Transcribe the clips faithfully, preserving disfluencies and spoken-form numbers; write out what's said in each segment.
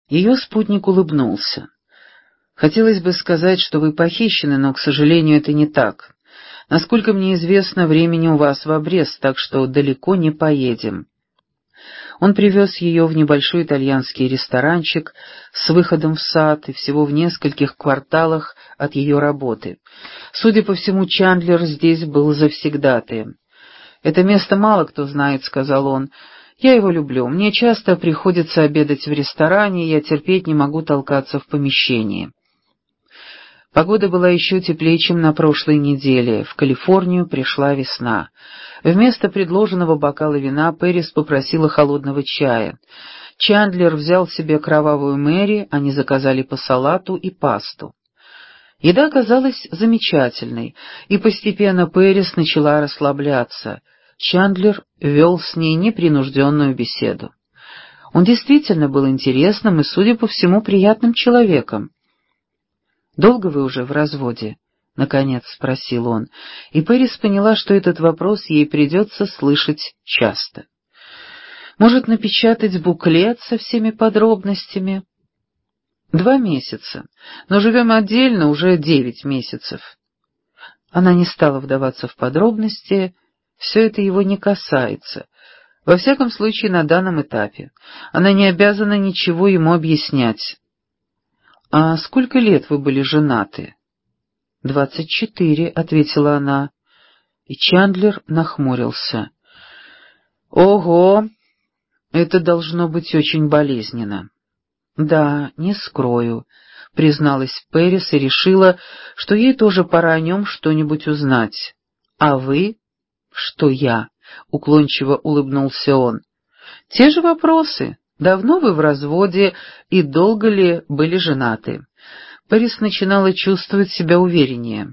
Ее спутник улыбнулся. «Хотелось бы сказать, что вы похищены, но, к сожалению, это не так. Насколько мне известно, времени у вас в обрез, так что далеко не поедем». Он привез ее в небольшой итальянский ресторанчик с выходом в сад и всего в нескольких кварталах от ее работы. Судя по всему, Чандлер здесь был завсегдатаем. «Это место мало кто знает», — сказал он. «Я его люблю. Мне часто приходится обедать в ресторане, и я терпеть не могу толкаться в помещении». Погода была еще теплее, чем на прошлой неделе. В Калифорнию пришла весна. Вместо предложенного бокала вина Пэрис попросила холодного чая. Чандлер взял себе кровавую Мэри, они заказали по салату и пасту. Еда оказалась замечательной, и постепенно Пэрис начала расслабляться. Чандлер вел с ней непринужденную беседу. Он действительно был интересным и, судя по всему, приятным человеком. «Долго вы уже в разводе?» — наконец спросил он, и Пэрис поняла, что этот вопрос ей придется слышать часто. «Может, напечатать буклет со всеми подробностями?» «Два месяца, но живем отдельно уже девять месяцев». Она не стала вдаваться в подробности, все это его не касается. Во всяком случае, на данном этапе. Она не обязана ничего ему объяснять. «А сколько лет вы были женаты?» «Двадцать четыре», — ответила она. И Чандлер нахмурился. «Ого! Это должно быть очень болезненно». «Да, не скрою», — призналась Пэрис и решила, что ей тоже пора о нем что-нибудь узнать. «А вы?» «Что я?» — уклончиво улыбнулся он. «Те же вопросы. Давно вы в разводе и долго ли были женаты?» Пэрис начинала чувствовать себя увереннее.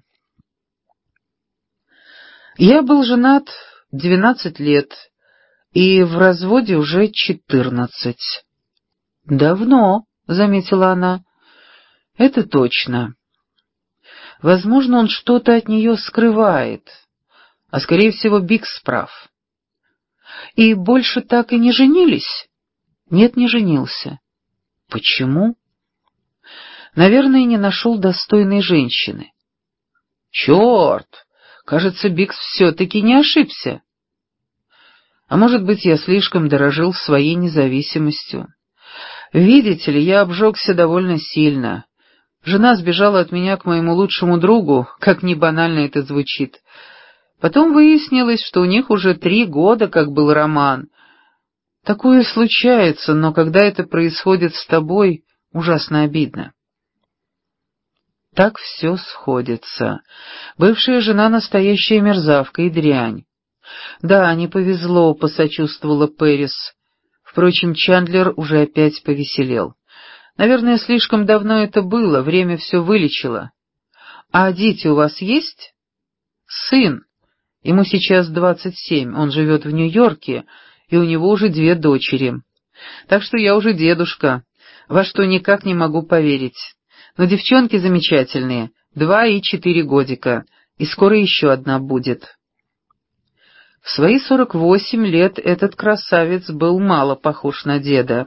«Я был женат двенадцать лет и в разводе уже четырнадцать». «Давно», — заметила она. «Это точно. Возможно, он что-то от нее скрывает, а, скорее всего, Бикс прав». «И больше так и не женились?» «Нет, не женился». «Почему?» «Наверное, не нашел достойной женщины». «Черт! Кажется, Бикс все-таки не ошибся». «А может быть, я слишком дорожил своей независимостью. Видите ли, я обжегся довольно сильно. Жена сбежала от меня к моему лучшему другу, как ни банально это звучит. Потом выяснилось, что у них уже три года как был роман. Такое случается, но когда это происходит с тобой, ужасно обидно». Так все сходится. Бывшая жена — настоящая мерзавка и дрянь. «Да, не повезло», — посочувствовала Пэрис. Впрочем, Чандлер уже опять повеселел. «Наверное, слишком давно это было, время все вылечило. А дети у вас есть?» «Сын. Ему сейчас двадцать семь, он живет в Нью-Йорке, и у него уже две дочери. Так что я уже дедушка, во что никак не могу поверить. Но девчонки замечательные, два и четыре годика, и скоро еще одна будет». В свои сорок восемь лет этот красавец был мало похож на деда.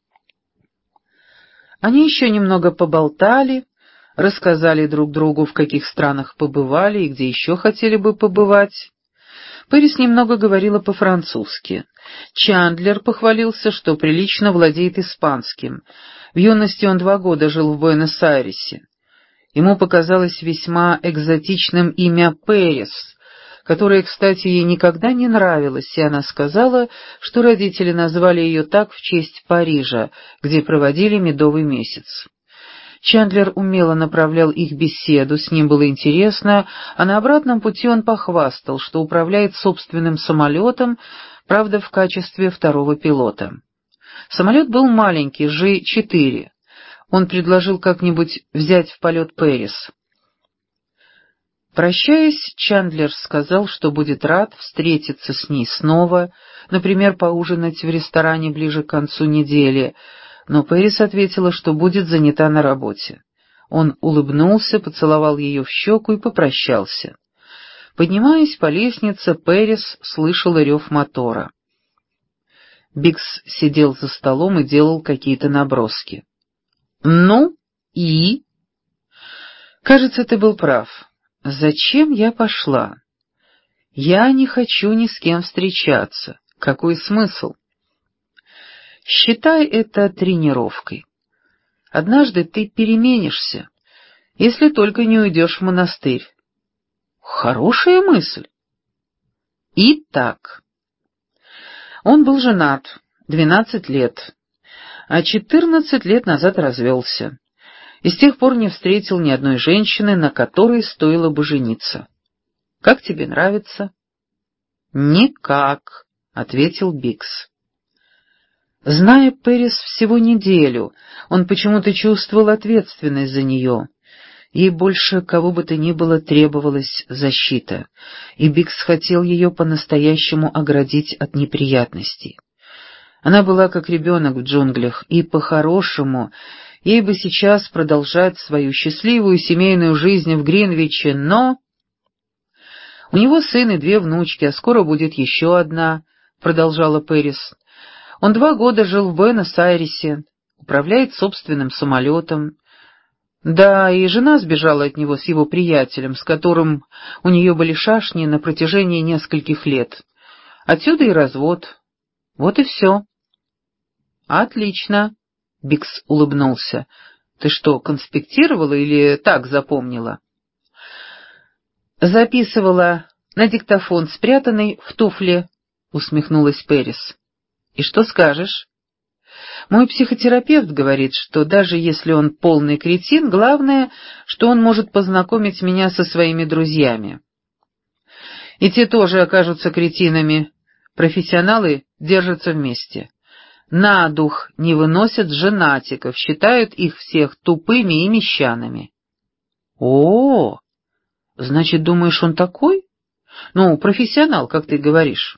Они еще немного поболтали, рассказали друг другу, в каких странах побывали и где еще хотели бы побывать. Пэрис немного говорила по-французски. Чандлер похвалился, что прилично владеет испанским. В юности он два года жил в Буэнос-Айресе. Ему показалось весьма экзотичным имя Пэрис, которое, кстати, ей никогда не нравилось, и она сказала, что родители назвали ее так в честь Парижа, где проводили медовый месяц. Чандлер умело направлял их беседу, с ним было интересно, а на обратном пути он похвастал, что управляет собственным самолетом, правда, в качестве второго пилота. Самолет был маленький, Жи четыре. Он предложил как-нибудь взять в полет Пэрис. Прощаясь, Чандлер сказал, что будет рад встретиться с ней снова, например, поужинать в ресторане ближе к концу недели, но Пэрис ответила, что будет занята на работе. Он улыбнулся, поцеловал ее в щеку и попрощался. Поднимаясь по лестнице, Пэрис слышала рев мотора. Бикс сидел за столом и делал какие-то наброски. Ну и? Кажется, ты был прав. Зачем я пошла? Я не хочу ни с кем встречаться. Какой смысл? Считай это тренировкой. Однажды ты переменишься, если только не уйдешь в монастырь. Хорошая мысль. Итак, он был женат двенадцать лет, а четырнадцать лет назад развелся, и с тех пор не встретил ни одной женщины, на которой стоило бы жениться. Как тебе нравится? Никак, ответил Бикс. Зная Пэрис всего неделю, он почему-то чувствовал ответственность за нее. Ей больше кого бы то ни было требовалась защита, и Бикс хотел ее по-настоящему оградить от неприятностей. Она была как ребенок в джунглях, и по-хорошему ей бы сейчас продолжать свою счастливую семейную жизнь в Гринвиче, но... «У него сын и две внучки, а скоро будет еще одна», — продолжала Пэрис. «Он два года жил в Буэнос-Айресе, управляет собственным самолетом. Да, и жена сбежала от него с его приятелем, с которым у нее были шашни на протяжении нескольких лет. Отсюда и развод. Вот и все». «Отлично», — Бикс улыбнулся. «Ты что, конспектировала или так запомнила?» «Записывала на диктофон, спрятанный в туфле», — усмехнулась Пэрис. «И что скажешь?» «Мой психотерапевт говорит, что даже если он полный кретин, главное, что он может познакомить меня со своими друзьями. И те тоже окажутся кретинами. Профессионалы держатся вместе. На дух не выносят женатиков, считают их всех тупыми и мещанами». «О, значит, думаешь, он такой? Ну, профессионал, как ты говоришь».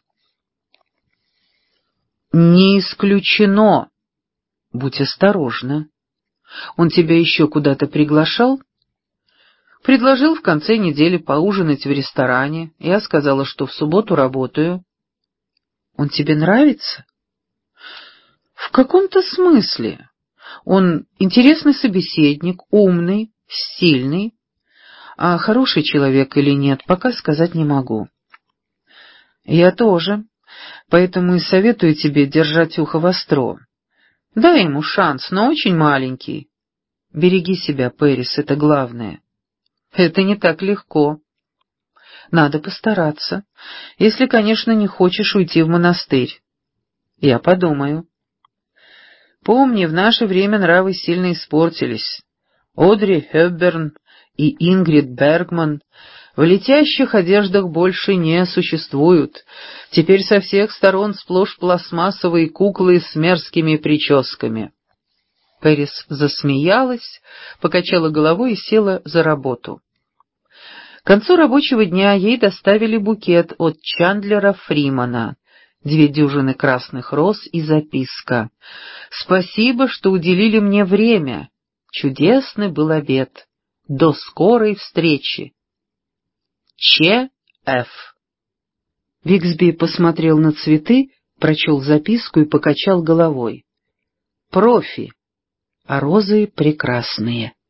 «Не исключено. Будь осторожна. Он тебя еще куда-то приглашал?» «Предложил в конце недели поужинать в ресторане. Я сказала, что в субботу работаю». «Он тебе нравится?» «В каком-то смысле. Он интересный собеседник, умный, сильный. А хороший человек или нет, пока сказать не могу». «Я тоже. Поэтому и советую тебе держать ухо востро. Дай ему шанс, но очень маленький. Береги себя, Пэрис, это главное». «Это не так легко. Надо постараться, если, конечно, не хочешь уйти в монастырь». «Я подумаю». «Помни, в наше время нравы сильно испортились. Одри Хепберн и Ингрид Бергман в летящих одеждах больше не существуют. Теперь со всех сторон сплошь пластмассовые куклы с мерзкими прическами». Пэрис засмеялась, покачала головой и села за работу. К концу рабочего дня ей доставили букет от Чандлера Фримана, две дюжины красных роз и записка: «Спасибо, что уделили мне время. Чудесный был обед. До скорой встречи. Ч. Ф.» Бигсби посмотрел на цветы, прочел записку и покачал головой. «Профи, а розы прекрасные».